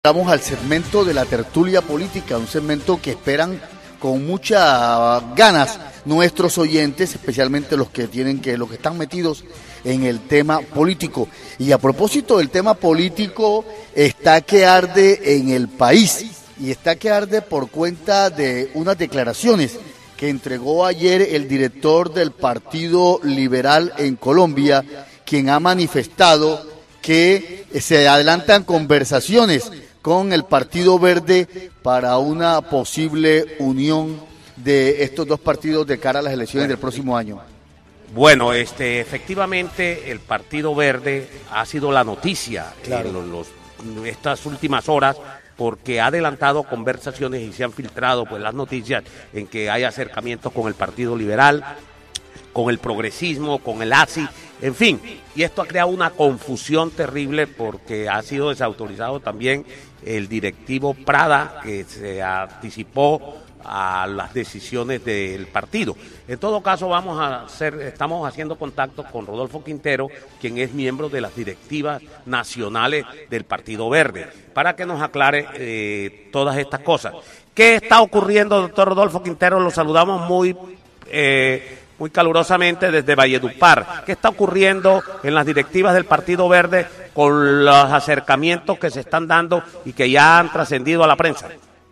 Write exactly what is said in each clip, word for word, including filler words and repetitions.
Vamos al segmento de la tertulia política, un segmento que esperan con muchas ganas nuestros oyentes, especialmente los que tienen que, los que están metidos en el tema político. Y a propósito del tema político, está que arde en el país, y está que arde por cuenta de unas declaraciones que entregó ayer el director del Partido Liberal en Colombia, quien ha manifestado que se adelantan conversaciones con el Partido Verde para una posible unión de estos dos partidos de cara a las elecciones del próximo año. Bueno, este, efectivamente el Partido Verde ha sido la noticia claro. en los, los, estas últimas horas, porque ha adelantado conversaciones y se han filtrado pues las noticias en que hay acercamientos con el Partido Liberal, con el progresismo, con el A S I, en fin, y esto ha creado una confusión terrible porque ha sido desautorizado también el directivo Prada, que se anticipó a las decisiones del partido. En todo caso, vamos a hacer, estamos haciendo contacto con Rodolfo Quintero, quien es miembro de las directivas nacionales del Partido Verde, para que nos aclare eh, todas estas cosas. ¿Qué está ocurriendo, doctor Rodolfo Quintero? Lo saludamos muy eh, muy calurosamente desde Valledupar. ¿Qué está ocurriendo en las directivas del Partido Verde con los acercamientos que se están dando y que ya han trascendido a la prensa?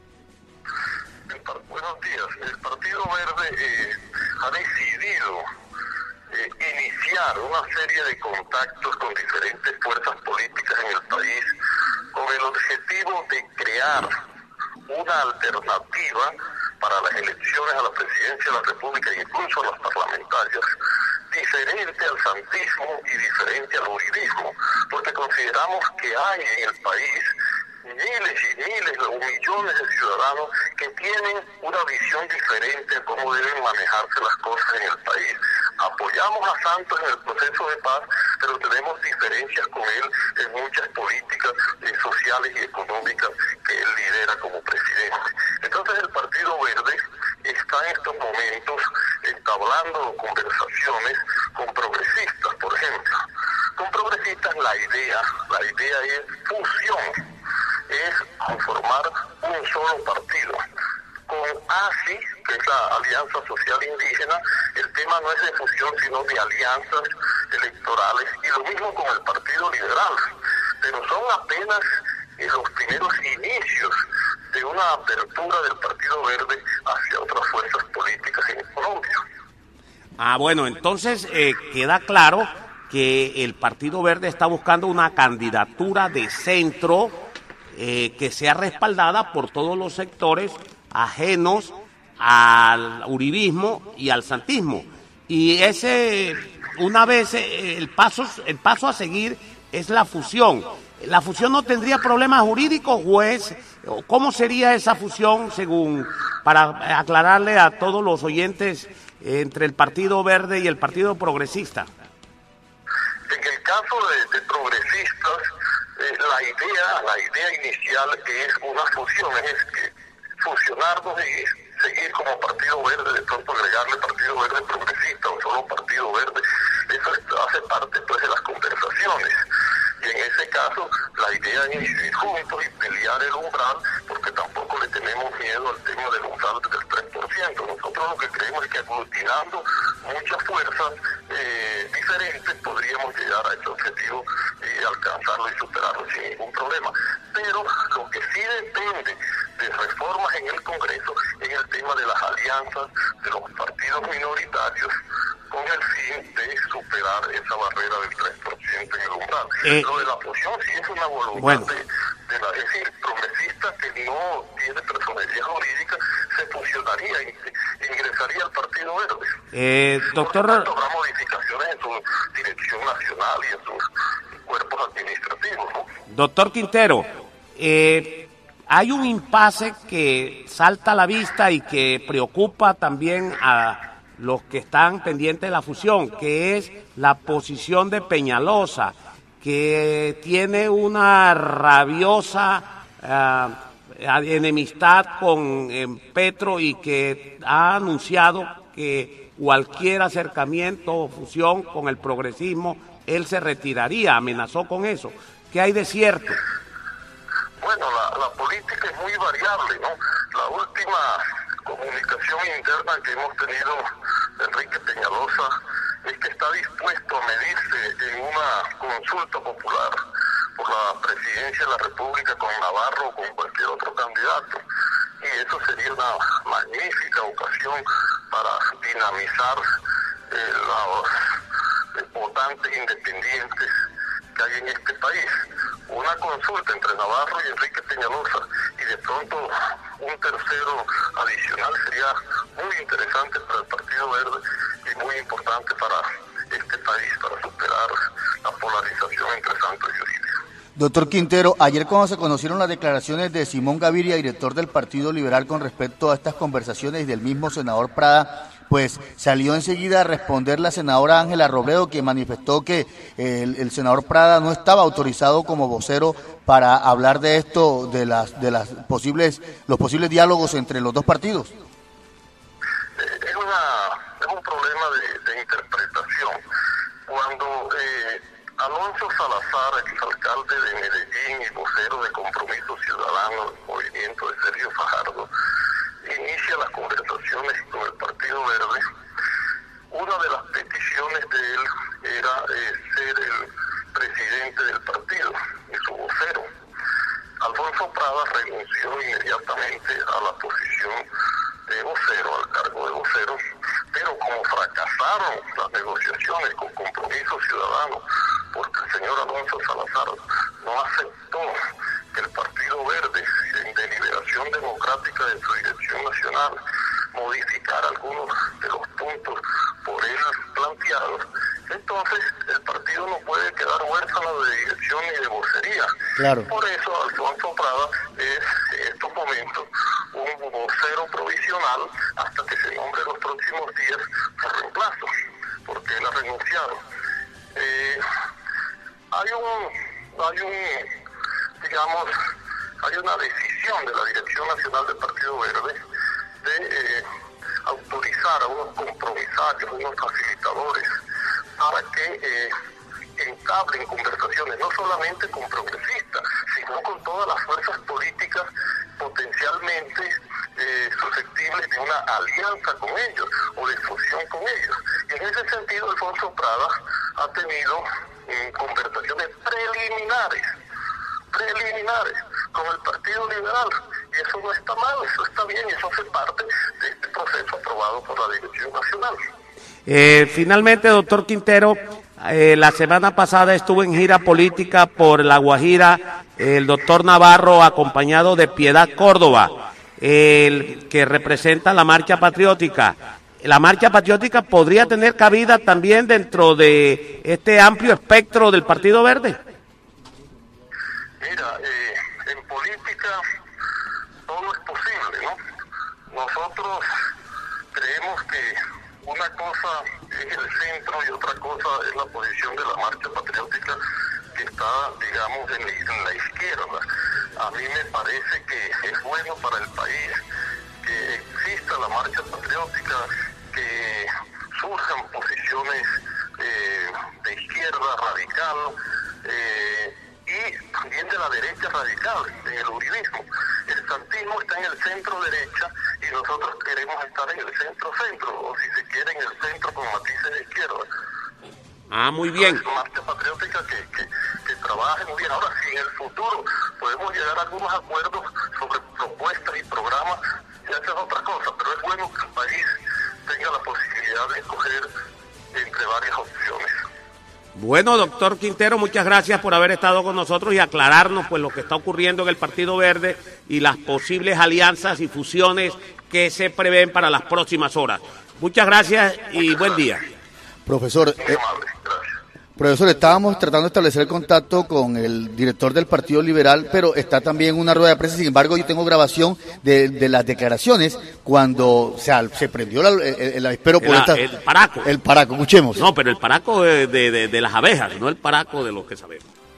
Buenos días. El Partido Verde eh, ha decidido eh, iniciar una serie de contactos con diferentes fuerzas políticas en el país con el objetivo de crear una alternativa para las elecciones a la presidencia de la República e incluso a las parlamentarias, diferente al santismo y diferente al uribismo, porque consideramos que hay en el país miles y miles o millones de ciudadanos que tienen una visión diferente de cómo deben manejarse las cosas en el país. Apoyamos a Santos en el proceso de paz, pero tenemos diferencias con él en muchas políticas eh, sociales y económicas que él lidera como presidente. Entonces el Partido Verde está en estos momentos entablando conversaciones con progresistas, por ejemplo. Con progresistas la idea, la idea es fusión, es conformar un solo partido. Con A S I, que es la Alianza Social Indígena, el tema no es de fusión, sino de alianzas electorales, y lo mismo con el Partido Liberal, pero son apenas eh, los primeros inicios de una apertura del Partido Verde hacia otras fuerzas políticas en Colombia. Ah, bueno, entonces eh, queda claro que el Partido Verde está buscando una candidatura de centro eh, que sea respaldada por todos los sectores ajenos al uribismo y al santismo, y ese una vez el paso el paso a seguir es la fusión. ¿La fusión no tendría problemas jurídicos o es, cómo sería esa fusión según, para aclararle a todos los oyentes, entre el Partido Verde y el Partido Progresista? En el caso de, de progresistas, eh, la idea la idea inicial es una fusión, es que fusionarnos y seguir como Partido Verde, de pronto agregarle Partido Verde Progresista o solo Partido Verde, eso hace parte pues de las conversaciones. Y en ese caso, la idea es ir juntos y pelear el umbral, porque tampoco le tenemos miedo al tema del umbral del tres por ciento. Nosotros lo que creemos es que aglutinando muchas fuerzas eh, diferentes podríamos llegar a ese objetivo y alcanzarlo y superarlo sin ningún problema. Pero lo que sí depende de reformas en el Congreso es el tema de las alianzas de los partidos minoritarios con el fin de superar esa barrera del tres por ciento en el umbral. Eh, Lo de la fusión sí es una voluntad bueno. de, de la, es decir, progresista que no tiene personería jurídica, se fusionaría, ingresaría al Partido Verde. Eh, doctor... Por lo tanto, habrá modificaciones en su dirección nacional y en sus cuerpos administrativos, ¿no? Doctor Quintero, eh, hay un impasse que salta a la vista y que preocupa también a los que están pendientes de la fusión, que es la posición de Peñalosa, que tiene una rabiosa uh, enemistad con eh, Petro y que ha anunciado que cualquier acercamiento o fusión con el progresismo, él se retiraría, amenazó con eso. ¿Qué hay de cierto? Bueno, la, la política es muy variable, ¿no? La última comunicación interna que hemos tenido de Enrique Peñalosa es que está dispuesto a medirse en una consulta popular por la presidencia de la República con Navarro o con cualquier otro candidato. Y eso sería una magnífica ocasión para dinamizar eh, los votantes independientes que hay en este país. Una consulta entre Navarro y Enrique Peñalosa y de pronto un tercero adicional sería muy interesante para el Partido Verde y muy importante para este país, para superar la polarización entre Santos y Uribe. Doctor Quintero, ayer cuando se conocieron las declaraciones de Simón Gaviria, director del Partido Liberal, con respecto a estas conversaciones y del mismo senador Prada, pues salió enseguida a responder la senadora Ángela Robledo, que manifestó que el, el senador Prada no estaba autorizado como vocero para hablar de esto, de las de las posibles los posibles diálogos entre los dos partidos. Eh, es, una, es un problema de, de interpretación. Cuando eh, Alonso Salazar, exalcalde de Medellín y vocero de Compromiso Ciudadano, el movimiento de Sergio Fajardo, inicia las conversaciones con el Partido Verde, una de las peticiones de él era eh, ser el presidente del partido y su vocero. Alfonso Prada renunció inmediatamente a la posición de vocero, al cargo de vocero, pero como fracasaron las negociaciones con Compromiso Ciudadano, porque el señor Alonso Salazar no aceptó que el Partido Verde, en deliberación democrática de su dirección nacional, modificara algunos de los puntos por él planteados, entonces el partido no puede quedar huérfano de dirección ni de vocería. Claro. Por eso Alfonso Prada es en estos momentos un vocero provisional hasta que se nombre los próximos días su reemplazo, porque él ha renunciado. Eh, hay un, hay un, digamos, hay una decisión de la Dirección Nacional del Partido Verde de eh, autorizar a unos compromisarios, unos facilitadores, para que eh, entablen conversaciones, no solamente con progresistas, sino con todas las fuerzas políticas potencialmente eh, susceptibles de una alianza con ellos o de fusión con ellos. Y en ese sentido, Alfonso Prada ha tenido eh, conversaciones preliminares, preliminares con el Partido Liberal, y eso no está mal, eso está bien, y eso hace parte de este proceso aprobado por la Dirección Nacional. Eh, finalmente, doctor Quintero, eh, la semana pasada estuvo en gira política por La Guajira el doctor Navarro, acompañado de Piedad Córdoba, el que representa la marcha patriótica. ¿La marcha patriótica podría tener cabida también dentro de este amplio espectro del Partido Verde? Mira, eh, en política todo es posible, ¿no? Nosotros creemos que una cosa es el centro y otra cosa es la posición de la marcha patriótica que está, digamos, en la, en la izquierda. A mí me parece que es bueno para el país que exista la marcha patriótica, que surjan posiciones eh, de izquierda radical eh, y también de la derecha radical, en el uribismo. El santismo está en el centro derecha y nosotros queremos estar en el centro centro, o si se quiere en el centro con matices de izquierda. Ah, muy bien. Es una marcha patriótica que, que, que trabaje muy bien. Ahora, si en el futuro podemos llegar a algunos acuerdos sobre propuestas y programas, ya esa es otra cosa, pero es bueno que el país tenga la posibilidad de escoger entre varias opciones. Bueno, doctor Quintero, muchas gracias por haber estado con nosotros y aclararnos pues lo que está ocurriendo en el Partido Verde y las posibles alianzas y fusiones que se prevén para las próximas horas. Muchas gracias y buen día. Profesor, eh, profesor, estábamos tratando de establecer contacto con el director del Partido Liberal, pero está también en una rueda de prensa. Sin embargo, yo tengo grabación de, de las declaraciones cuando o sea, se prendió la, el, el avispero por La, esta... El paraco. El paraco, escuchemos. No, pero el paraco de, de, de, de las abejas, no el paraco de los que sabemos.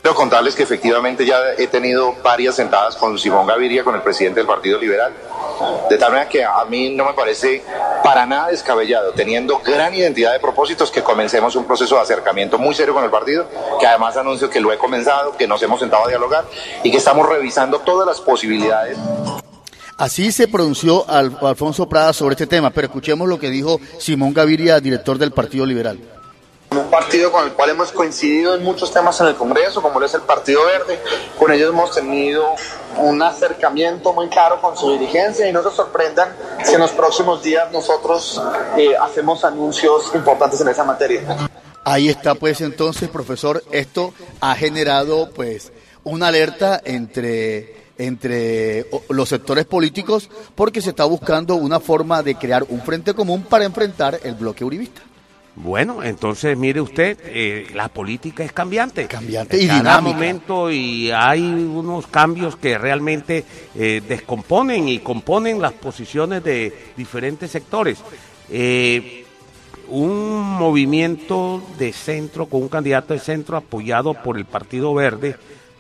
Quiero contarles que efectivamente ya he tenido varias sentadas con Simón Gaviria, con el presidente del Partido Liberal, de tal manera que a mí no me parece para nada descabellado, teniendo gran identidad de propósitos, que comencemos un proceso de acercamiento muy serio con el partido, que además anuncio que lo he comenzado, que nos hemos sentado a dialogar y que estamos revisando todas las posibilidades. Así se pronunció Al- Alfonso Prada sobre este tema, pero escuchemos lo que dijo Simón Gaviria, director del Partido Liberal. Un partido con el cual hemos coincidido en muchos temas en el Congreso, como lo es el Partido Verde. Con ellos hemos tenido un acercamiento muy claro con su dirigencia y no se sorprendan si en los próximos días nosotros eh, hacemos anuncios importantes en esa materia. Ahí está pues entonces, profesor, esto ha generado pues una alerta entre, entre los sectores políticos porque se está buscando una forma de crear un frente común para enfrentar el bloque uribista. Bueno, entonces mire usted, eh, la política es cambiante. Cambiante y Cada dinámica. momento y hay unos cambios que realmente eh, descomponen y componen las posiciones de diferentes sectores. Eh, un movimiento de centro con un candidato de centro apoyado por el Partido Verde,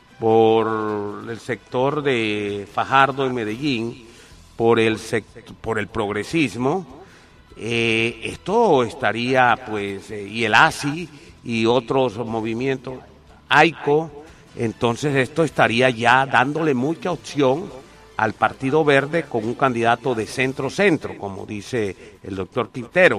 por el sector de Fajardo en Medellín, por el sect- por el progresismo. Eh, esto estaría, pues, eh, y el A S I y otros movimientos, AICO, entonces esto estaría ya dándole mucha opción al Partido Verde con un candidato de centro-centro, como dice el doctor Quintero,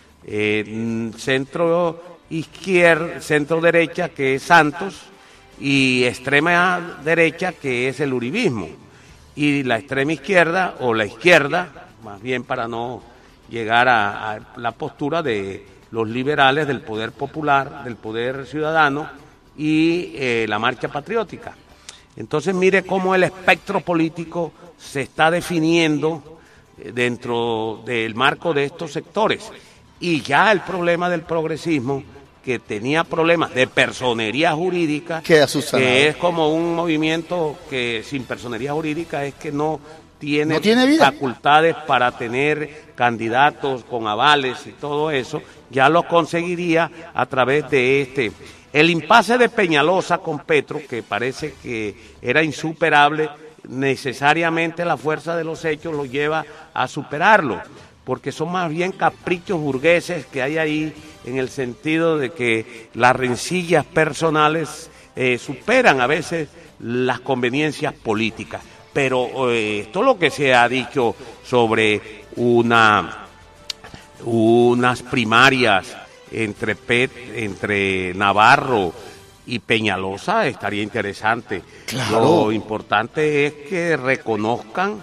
eh, centro-izquierda, centro-derecha, que es Santos, y extrema derecha, que es el uribismo, y la extrema izquierda, o la izquierda, más bien para no llegar a, a la postura de los liberales, del poder popular, del poder ciudadano y eh, la marcha patriótica. Entonces mire cómo el espectro político se está definiendo dentro del marco de estos sectores. Y ya el problema del progresismo, que tenía problemas de personería jurídica, Queda subsanado. que es como un movimiento que sin personería jurídica es que no tiene, No tiene vida. facultades para tener candidatos con avales y todo eso, ya lo conseguiría a través de este. El impasse de Peñalosa con Petro, que parece que era insuperable, necesariamente la fuerza de los hechos lo lleva a superarlo, porque son más bien caprichos burgueses que hay ahí, en el sentido de que las rencillas personales eh, superan a veces las conveniencias políticas. Pero eh, esto es lo que se ha dicho sobre una unas primarias entre Pet, entre Navarro y Peñalosa, estaría interesante. Claro. Lo importante es que reconozcan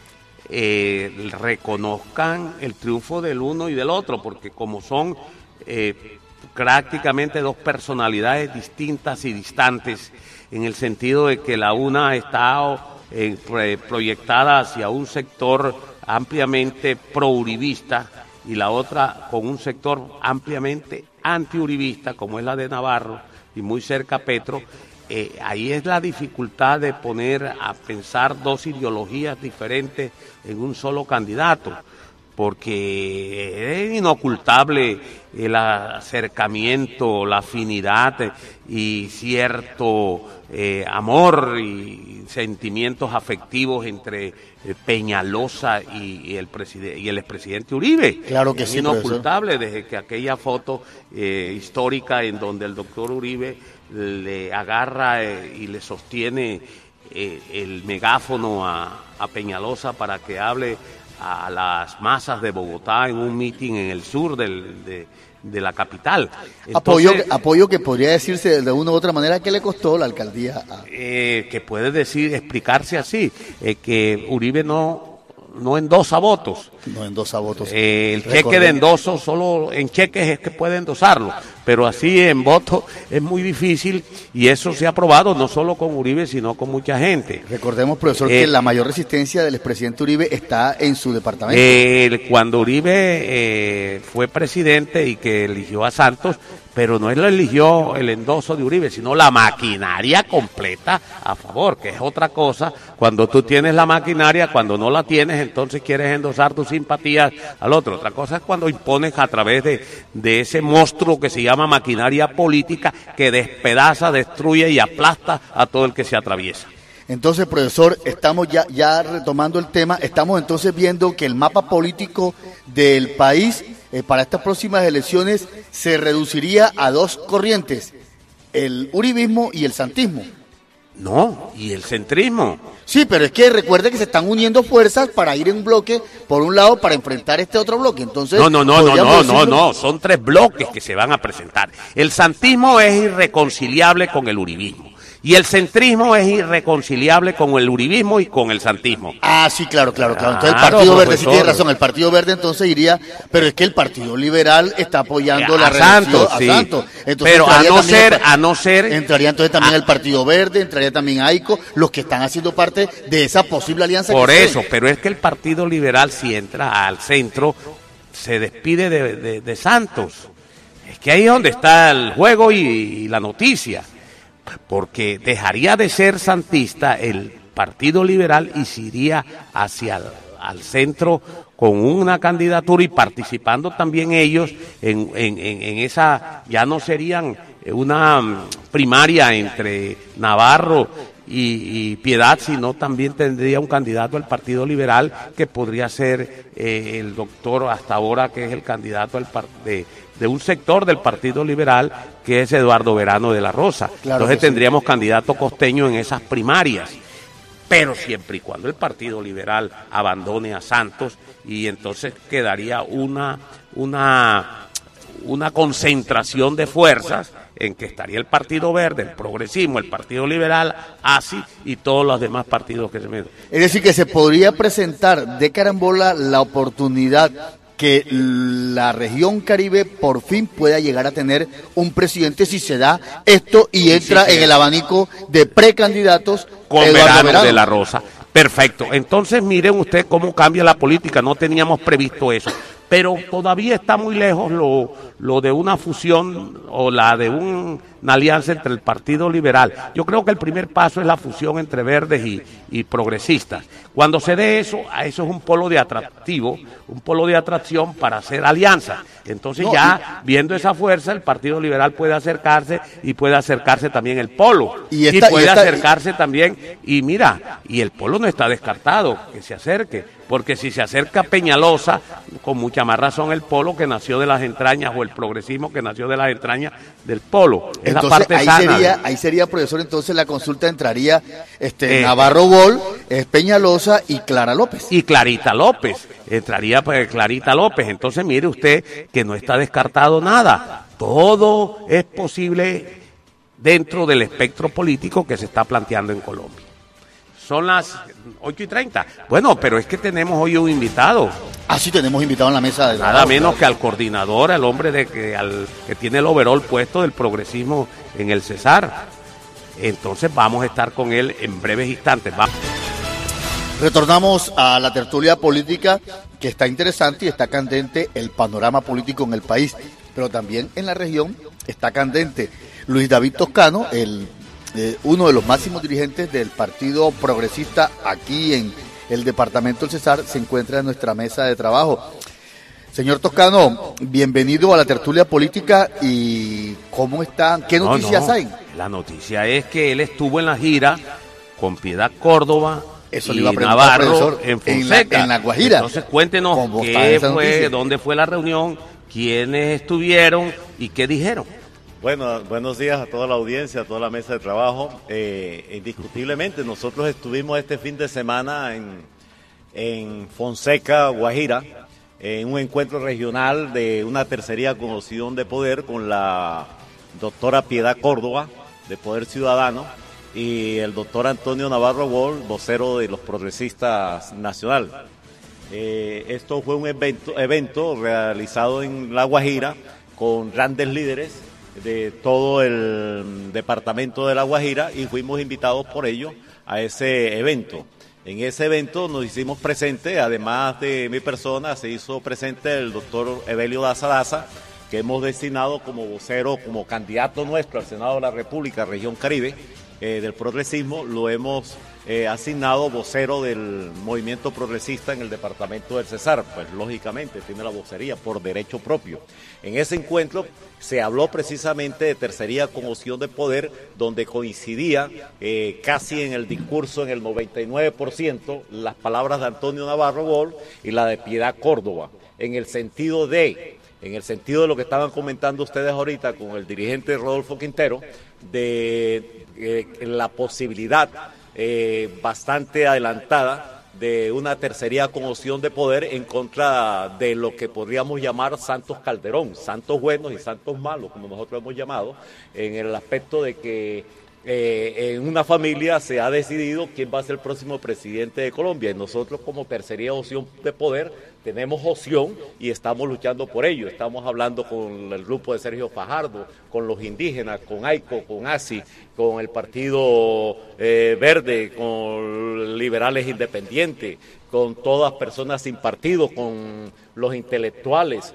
eh, reconozcan el triunfo del uno y del otro, porque como son eh, prácticamente dos personalidades distintas y distantes, en el sentido de que la una está Eh, proyectada hacia un sector ampliamente pro-uribista y la otra con un sector ampliamente anti-uribista, como es la de Navarro y muy cerca a Petro. Eh, ahí es la dificultad de poner a pensar dos ideologías diferentes en un solo candidato, porque es inocultable el acercamiento, la afinidad y cierto eh, amor y sentimientos afectivos entre eh, Peñalosa y, y el preside- y el expresidente Uribe. Claro que es sí, inocultable desde que aquella foto eh, histórica en donde el doctor Uribe le agarra eh, y le sostiene eh, el megáfono a, a Peñalosa para que hable a las masas de Bogotá en un mitin en el sur del, de, de la capital. Entonces, apoyo, apoyo que podría decirse de una u otra manera que le costó la alcaldía a... eh, que puede decir, explicarse así, eh, que Uribe no, no endosa votos. No endosa votos. Eh, el cheque Recordemos. de endoso solo en cheques es que puede endosarlo, pero así en votos es muy difícil, y eso se ha probado no solo con Uribe sino con mucha gente. Recordemos, profesor, Eh, que la mayor resistencia del expresidente Uribe está en su departamento. Eh, cuando Uribe eh, fue presidente y que eligió a Santos, pero no lo eligió el endoso de Uribe, sino la maquinaria completa a favor, que es otra cosa. Cuando tú tienes la maquinaria, cuando no la tienes, entonces quieres endosar tus simpatías al otro. Otra cosa es cuando impones a través de, de ese monstruo que se llama maquinaria política, que despedaza, destruye y aplasta a todo el que se atraviesa. Entonces, profesor, estamos ya, ya retomando el tema, estamos entonces viendo que el mapa político del país eh, para estas próximas elecciones se reduciría a dos corrientes, el uribismo y el santismo. No, y el centrismo. Sí, pero es que recuerde que se están uniendo fuerzas para ir en un bloque, por un lado, para enfrentar este otro bloque. Entonces, no, no, no, no, no, no, no, son tres bloques que se van a presentar. El santismo es irreconciliable con el uribismo. Y el centrismo es irreconciliable con el uribismo y con el santismo. Ah, sí, claro, claro, claro. Entonces Claro, el Partido Verde profesor. sí tiene razón. El Partido Verde entonces iría, pero es que el Partido Liberal está apoyando A la reelección Santos, a sí. Santos. Entonces, Pero a entraría no también ser, el- a no ser, entraría entonces también Ah. el Partido Verde, entraría también AICO, los que están haciendo parte de esa posible alianza. por que se eso, ve. pero es que el Partido Liberal, si entra al centro, se despide de, de, de Santos. Es que ahí es donde está el juego y, y la noticia. Porque dejaría de ser santista el Partido Liberal y se iría hacia el al centro con una candidatura y participando también ellos en, en, en, en esa, ya no serían una mm, primaria entre Navarro y, y Piedad, sino también tendría un candidato al Partido Liberal que podría ser eh, el doctor hasta ahora que es el candidato al par de, de un sector del Partido Liberal que es Eduardo Verano de la Rosa. Claro Entonces que sí. tendríamos candidato costeño en esas primarias. Pero siempre y cuando el Partido Liberal abandone a Santos y entonces quedaría una, una, una concentración de fuerzas en que estaría el Partido Verde, el Progresismo, el Partido Liberal, ASI y todos los demás partidos que se meten. Es decir, que se podría presentar de carambola la oportunidad que la región Caribe por fin pueda llegar a tener un presidente si se da esto y entra sí, sí. en el abanico de precandidatos Con Eduardo Verano, Verano. de la Rosa. Perfecto. Entonces miren usted cómo cambia la política. No teníamos previsto eso. Pero todavía está muy lejos lo, lo de una fusión o la de un, una alianza entre el Partido Liberal. Yo creo que el primer paso es la fusión entre verdes y, y progresistas. Cuando se dé eso, a eso es un polo de atractivo, un polo de atracción para hacer alianzas. Entonces No, ya viendo esa fuerza, el Partido Liberal puede acercarse y puede acercarse también el polo. Y esta- puede y esta- acercarse también, y mira, y el polo no está descartado que se acerque, porque si se acerca Peñalosa, con mucha más razón el polo que nació de las entrañas, o el progresismo que nació de las entrañas del polo. Es Entonces, la parte ahí sana. sería, ahí sería, profesor, entonces la consulta entraría este Eh, Navarro Bol, eh, Peñalosa y Clara López. Y Clarita López, entraría pues Clarita López. Entonces mire usted que no está descartado nada. Todo es posible dentro del espectro político que se está planteando en Colombia. Son las ocho y treinta. Bueno, pero es que tenemos hoy un invitado. Así tenemos invitado en la mesa de Nada trabajo, menos claro. que al coordinador, al hombre de que, al, que tiene el overall puesto del progresismo en el Cesar. Entonces vamos a estar con él en breves instantes. Va- Retornamos a la tertulia política que está interesante y está candente el panorama político en el país, pero también en la región está candente. Luis David Toscano, el, eh, uno de los máximos dirigentes del Partido Progresista aquí en el departamento del Cesar, se encuentra en nuestra mesa de trabajo. Señor Toscano, bienvenido a la tertulia política y ¿cómo están? ¿Qué No, noticias no. hay? La noticia es que él estuvo en la gira con Piedad Córdoba Eso y le iba a preguntar, Navarro profesor, en en la- Fonseca. en La Guajira. Entonces cuéntenos ¿Cómo está qué esa fue, noticia? dónde fue la reunión, quiénes estuvieron y qué dijeron. Bueno, buenos días a toda la audiencia, a toda la mesa de trabajo. Eh, indiscutiblemente, nosotros estuvimos este fin de semana en, en Fonseca, Guajira, en un encuentro regional de una tercería con opción de poder con la doctora Piedad Córdoba, de Poder Ciudadano, y el doctor Antonio Navarro Bol, vocero de los progresistas nacional. Eh, esto fue un evento, evento realizado en La Guajira con grandes líderes de todo el departamento de La Guajira y fuimos invitados por ellos a ese evento. En ese evento nos hicimos presentes, además de mi persona, se hizo presente el doctor Evelio Daza Daza, que hemos designado como vocero, como candidato nuestro al Senado de la República, Región Caribe, eh, del progresismo, lo hemos eh, asignado vocero del movimiento progresista en el departamento del Cesar. Pues lógicamente tiene la vocería por derecho propio. En ese encuentro se habló precisamente de tercería con opción de poder, donde coincidía eh, casi en el discurso, en el noventa y nueve por ciento, las palabras de Antonio Navarro Gol y la de Piedad Córdoba, en el sentido de... en el sentido de lo que estaban comentando ustedes ahorita con el dirigente Rodolfo Quintero, de eh, la posibilidad eh, bastante adelantada de una tercería con opción de poder en contra de lo que podríamos llamar Santos Calderón, santos buenos y santos malos, como nosotros hemos llamado, en el aspecto de que Eh, en una familia se ha decidido quién va a ser el próximo presidente de Colombia, y nosotros como tercería opción de poder tenemos opción y estamos luchando por ello. Estamos hablando con el grupo de Sergio Fajardo, con los indígenas, con AICO, con A S I, con el Partido eh, Verde, con liberales independientes, con todas personas sin partido, con los intelectuales.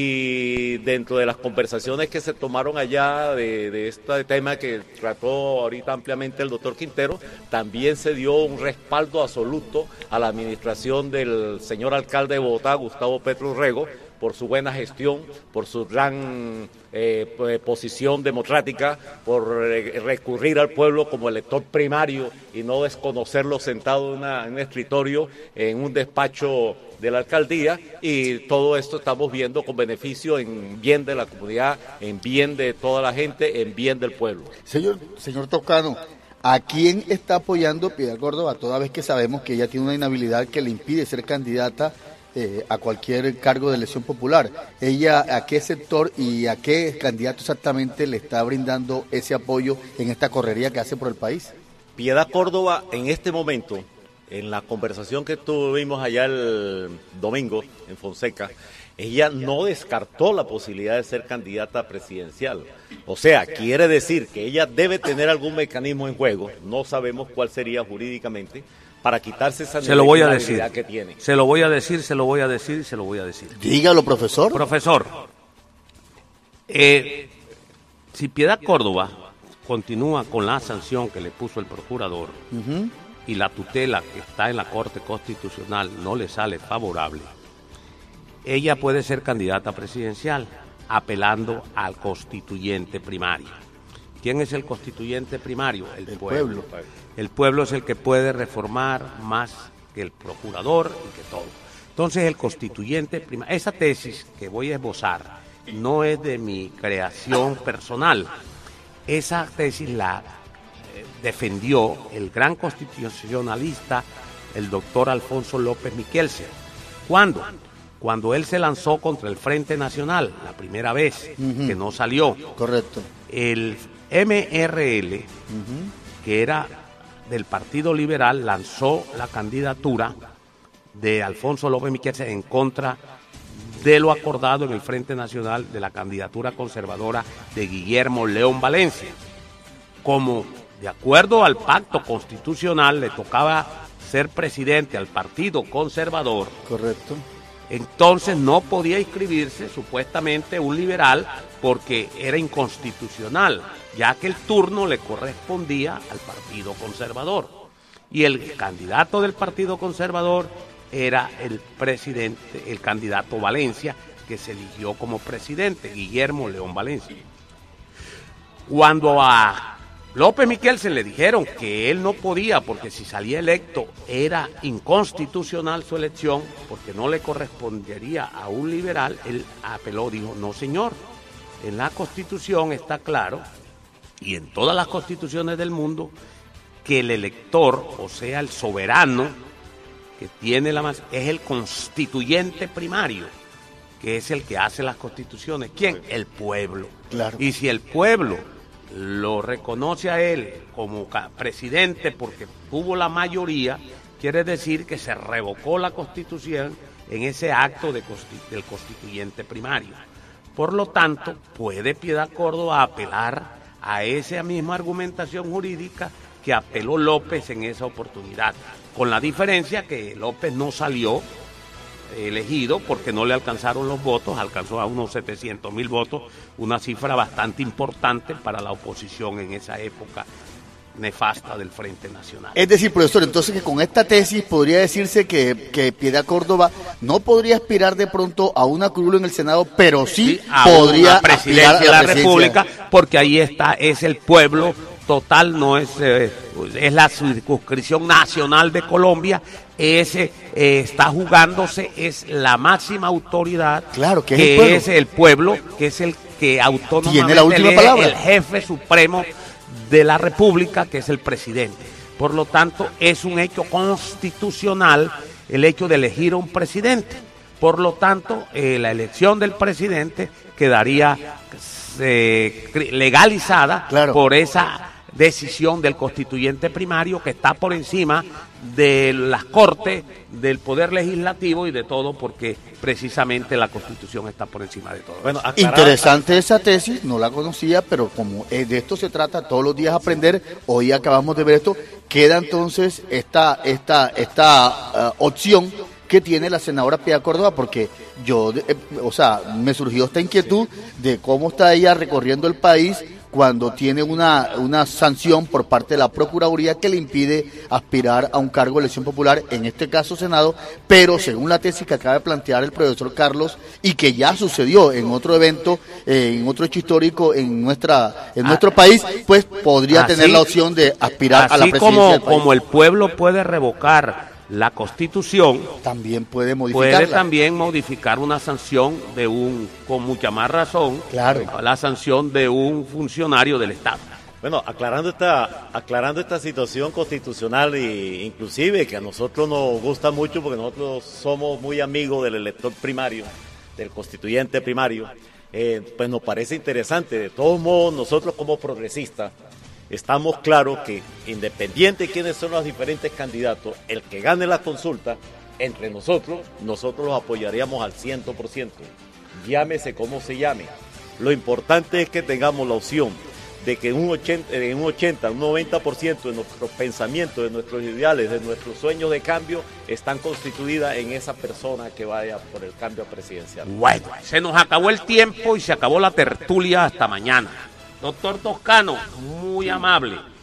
Y dentro de las conversaciones que se tomaron allá de, de este tema que trató ahorita ampliamente el doctor Quintero, también se dio un respaldo absoluto a la administración del señor alcalde de Bogotá, Gustavo Petro Urrego, por su buena gestión, por su gran eh, posición democrática, por re recurrir al pueblo como elector primario y no desconocerlo sentado en, una, en un escritorio, en un despacho de la alcaldía, y todo esto estamos viendo con beneficio en bien de la comunidad, en bien de toda la gente, en bien del pueblo. Señor, señor Toscano, ¿a quién está apoyando Piedad Córdoba toda vez que sabemos que ella tiene una inhabilidad que le impide ser candidata eh, a cualquier cargo de elección popular? ¿Ella a qué sector y a qué candidato exactamente le está brindando ese apoyo en esta correría que hace por el país? Piedad Córdoba en este momento, en la conversación que tuvimos allá el domingo en Fonseca, ella no descartó la posibilidad de ser candidata presidencial. O sea, quiere decir que ella debe tener algún mecanismo en juego, no sabemos cuál sería jurídicamente, para quitarse esa se lo voy a decir que tiene. Se lo voy a decir, se lo voy a decir, se lo voy a decir. Dígalo, profesor. Profesor, eh, si Piedad Córdoba continúa con la sanción que le puso el procurador, uh-huh, y la tutela que está en la Corte Constitucional no le sale favorable, ella puede ser candidata presidencial apelando al constituyente primario. ¿Quién es el constituyente primario? El, el pueblo. pueblo. El pueblo es el que puede reformar más que el procurador y que todo. Entonces el constituyente primario, esa tesis que voy a esbozar no es de mi creación personal. Esa tesis la defendió el gran constitucionalista, el doctor Alfonso López Miquelsen. ¿Cuándo? Cuando él se lanzó contra el Frente Nacional, la primera vez, uh-huh, que no salió. Correcto. El M R L, uh-huh, que era del Partido Liberal, lanzó la candidatura de Alfonso López Miquelsen en contra de lo acordado en el Frente Nacional de la candidatura conservadora de Guillermo León Valencia. Como de acuerdo al pacto constitucional le tocaba ser presidente al Partido Conservador. Correcto. Entonces no podía inscribirse supuestamente un liberal porque era inconstitucional, ya que el turno le correspondía al Partido Conservador. Y el candidato del Partido Conservador era el presidente, el candidato Valencia, que se eligió como presidente, Guillermo León Valencia. Cuando a López Miquelsen le dijeron que él no podía porque si salía electo era inconstitucional su elección porque no le correspondería a un liberal, él apeló, dijo, no señor, en la Constitución está claro, y en todas las constituciones del mundo, que el elector, o sea el soberano, que tiene la más, es el constituyente primario, que es el que hace las constituciones. ¿Quién? El pueblo. Claro. Y si el pueblo lo reconoce a él como presidente porque tuvo la mayoría, quiere decir que se revocó la Constitución en ese acto de constitu- del constituyente primario. Por lo tanto, puede Piedad Córdoba apelar a esa misma argumentación jurídica que apeló López en esa oportunidad, con la diferencia que López no salió elegido porque no le alcanzaron los votos, alcanzó a unos setecientos mil votos, una cifra bastante importante para la oposición en esa época nefasta del Frente Nacional. Es decir, profesor, entonces que con esta tesis podría decirse que, que Piedad Córdoba no podría aspirar de pronto a una curul en el Senado, pero sí, sí a podría una presidencia aspirar a la, de la República, porque ahí está, es el pueblo total, no es, eh, es la circunscripción nacional de Colombia, ese eh, está jugándose, es la máxima autoridad, claro, que, que es, el es el pueblo, que es el que autónomamente tiene la última elige palabra, el jefe supremo de la República, que es el presidente. Por lo tanto, es un hecho constitucional el hecho de elegir a un presidente. Por lo tanto, eh, la elección del presidente quedaría eh, legalizada claro. por esa decisión del constituyente primario que está por encima de las Cortes, del Poder Legislativo y de todo, porque precisamente la Constitución está por encima de todo. Bueno, interesante esa tesis, no la conocía, pero como de esto se trata todos los días aprender, hoy acabamos de ver esto, queda entonces esta, esta, esta uh, opción que tiene la senadora Piedad Córdoba, porque yo, eh, o sea, me surgió esta inquietud de cómo está ella recorriendo el país cuando tiene una, una sanción por parte de la Procuraduría que le impide aspirar a un cargo de elección popular, en este caso Senado, pero según la tesis que acaba de plantear el profesor Carlos, y que ya sucedió en otro evento, eh, en otro hecho histórico en nuestra en nuestro país, pues podría así, tener la opción de aspirar a la presidencia como, del país. Como el pueblo puede revocar la Constitución, también puede modificarla. Puede también modificar una sanción de un, con mucha más razón, claro. la sanción de un funcionario del Estado. Bueno, aclarando esta, aclarando esta situación constitucional e inclusive que a nosotros nos gusta mucho porque nosotros somos muy amigos del elector primario, del constituyente primario, eh, pues nos parece interesante. De todos modos, nosotros como progresistas, estamos claros que, independiente de quiénes son los diferentes candidatos, el que gane la consulta, entre nosotros, nosotros los apoyaríamos al cien por ciento. Llámese como se llame. Lo importante es que tengamos la opción de que un ochenta, en un ochenta, un noventa por ciento de nuestros pensamientos, de nuestros ideales, de nuestros sueños de cambio, están constituidas en esa persona que vaya por el cambio presidencial. Bueno, se nos acabó el tiempo y se acabó la tertulia hasta mañana. Doctor Toscano, muy amable.